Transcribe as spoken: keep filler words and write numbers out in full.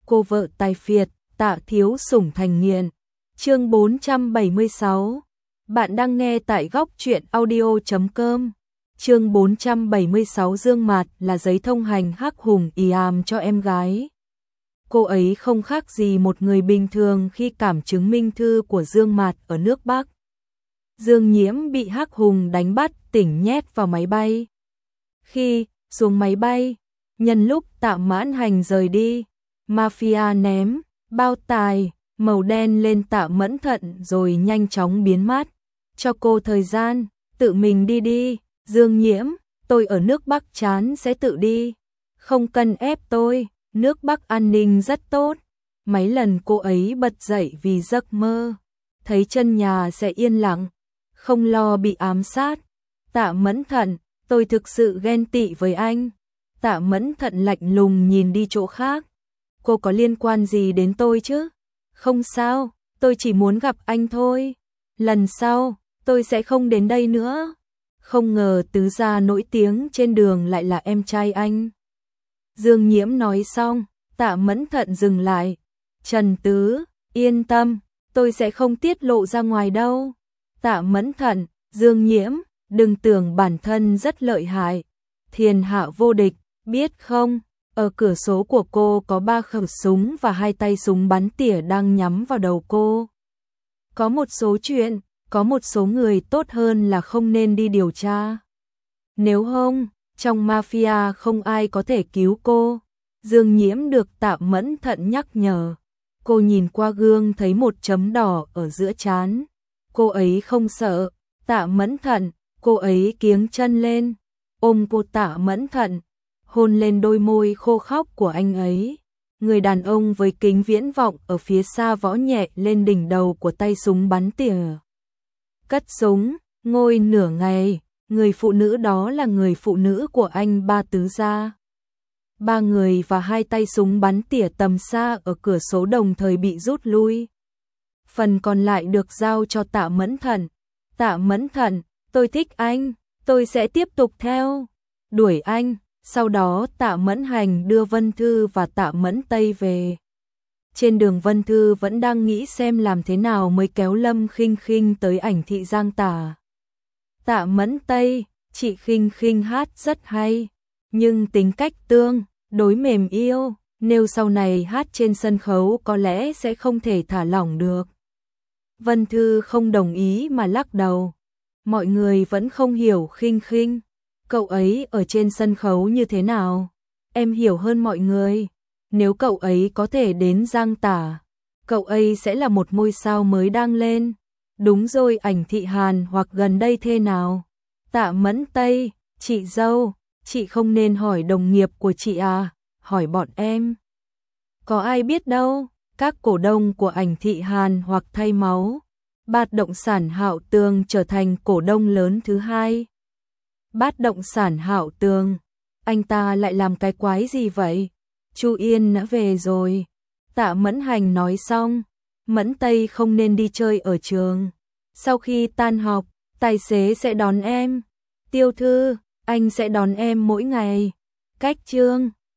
cô vợ tài phiệt, Tạ thiếu sủng thành nghiện. Chương bốn trăm bảy mươi sáu. Bạn đang nghe tại góc truyện audio chấm com. Chương bốn trăm bảy mươi sáu Dương Mạt là giấy thông hành hắc hùng ì àm cho em gái. Cô ấy không khác gì một người bình thường khi cảm chứng minh thư của Dương Mạt ở nước Bắc. Dương Nhiễm bị hắc hùng đánh bắt tỉnh nhét vào máy bay. Khi xuống máy bay, nhân lúc Tạ Mãn Hành rời đi, Mafia ném bao tài màu đen lên Tạ Mẫn Thận rồi nhanh chóng biến mất. Cho cô thời gian, tự mình đi đi, Dương Nhiễm, tôi ở nước Bắc chán sẽ tự đi. Không cần ép tôi, nước Bắc an ninh rất tốt. Mấy lần cô ấy bật dậy vì giấc mơ, thấy chân nhà sẽ yên lặng, không lo bị ám sát. Tạ Mẫn Thận, tôi thực sự ghen tị với anh. Tạ Mẫn Thận lạnh lùng nhìn đi chỗ khác. Cô có liên quan gì đến tôi chứ? Không sao, tôi chỉ muốn gặp anh thôi. Lần sau, tôi sẽ không đến đây nữa. Không ngờ tứ gia nổi tiếng trên đường lại là em trai anh. Dương Nhiễm nói xong, Tạ Mẫn Thận dừng lại. Trần Tứ, yên tâm, tôi sẽ không tiết lộ ra ngoài đâu. Tạ Mẫn Thận, Dương Nhiễm, đừng tưởng bản thân rất lợi hại. Thiên hạ vô địch, biết không? Ở cửa sổ của cô có ba khẩu súng và hai tay súng bắn tỉa đang nhắm vào đầu cô. Có một số chuyện, có một số người tốt hơn là không nên đi điều tra. Nếu không, trong mafia không ai có thể cứu cô. Dương Nhiễm được Tạ Mẫn Thận nhắc nhở. Cô nhìn qua gương thấy một chấm đỏ ở giữa trán. Cô ấy không sợ. Tạ Mẫn Thận, cô ấy kiếng chân lên, ôm cô Tạ Mẫn Thận, hôn lên đôi môi khô khóc của anh ấy. Người đàn ông với kính viễn vọng ở phía xa võ nhẹ lên đỉnh đầu của tay súng bắn tỉa. Cất súng, ngồi nửa ngày, người phụ nữ đó là người phụ nữ của anh ba tứ gia. Ba người và hai tay súng bắn tỉa tầm xa ở cửa sổ đồng thời bị rút lui. Phần còn lại được giao cho Tạ Mẫn Thận. Tạ Mẫn Thận, tôi thích anh, tôi sẽ tiếp tục theo đuổi anh. Sau đó Tạ Mẫn Hành đưa Vân Thư và Tạ Mẫn Tây về. Trên đường Vân Thư vẫn đang nghĩ xem làm thế nào mới kéo Lâm Khinh Khinh tới ảnh thị Giang Tả. Tạ Mẫn Tây, chị Khinh Khinh hát rất hay, nhưng tính cách tương đối mềm yêu, nếu sau này hát trên sân khấu có lẽ sẽ không thể thả lỏng được. Vân Thư không đồng ý mà lắc đầu. Mọi người vẫn không hiểu Khinh Khinh. Cậu ấy ở trên sân khấu như thế nào? Em hiểu hơn mọi người. Nếu cậu ấy có thể đến Giang Tả, cậu ấy sẽ là một ngôi sao mới đang lên. Đúng rồi, ảnh thị Hàn hoặc gần đây thế nào? Tạ Mẫn Tây, chị dâu, chị không nên hỏi đồng nghiệp của chị à, hỏi bọn em. Có ai biết đâu, các cổ đông của ảnh thị Hàn hoặc thay máu. Bát động sản Hạo Tường trở thành cổ đông lớn thứ hai. Bát động sản Hạo Tường, anh ta lại làm cái quái gì vậy? Chu Yên đã về rồi. Tạ Mẫn Hành nói xong, Mẫn Tây không nên đi chơi ở trường. Sau khi tan học, tài xế sẽ đón em. Tiêu Thư, anh sẽ đón em mỗi ngày. Cách Trương,